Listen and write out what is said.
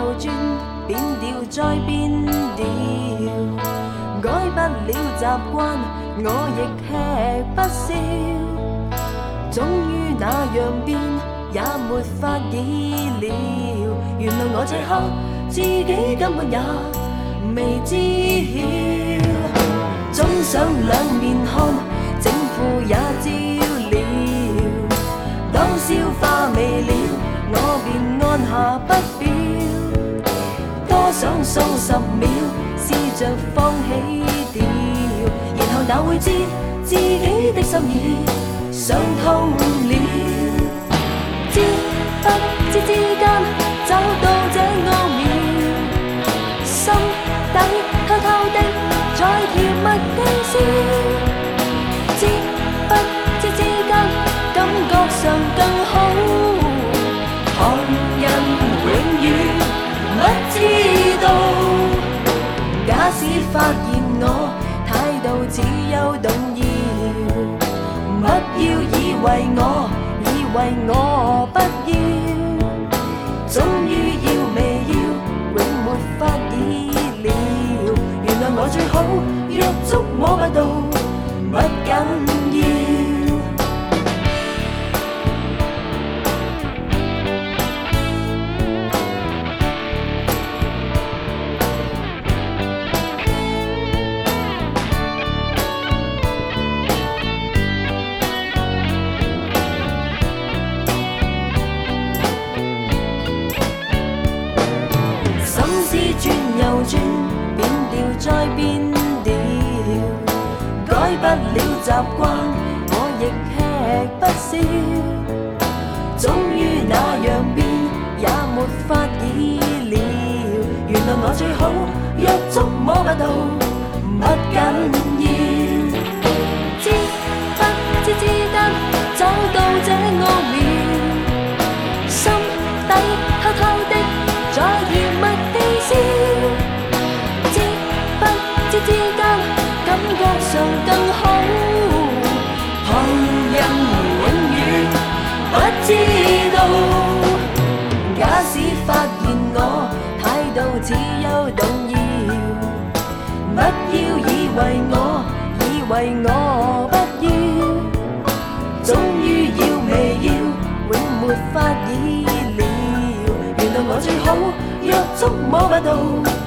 又轉，變調再變調，改不了習慣，我亦吃不消。終於那樣變，也沒法意料。原來我這刻自己根本也未知曉。總想兩面看，正負也照料。當消化未了，我便按下不表。多想數十秒，試着放棄掉，然後哪會知自己的心意想通了。知不知之間找到這奧妙，心底偷偷的在甜蜜地笑。知不知之間感覺上更好，旁人永遠不知道。假使發現我態度只有動搖，不要以為我不要，終於要未要，永沒法意料。原來我最好若觸摸不到，不緊要。變調再變調，改不了習慣，我亦吃不消。終於那樣變，也沒法意料。原來我最好若觸摸不到，不緊要。知不知之間找到這奧妙，心底偷偷的在甜蜜地笑。之間感覺上更好，旁人永遠不知道。假使發現我態度只有動搖，不要以為我不要，終於要未要，永沒法意料。原來我最好若觸摸不到。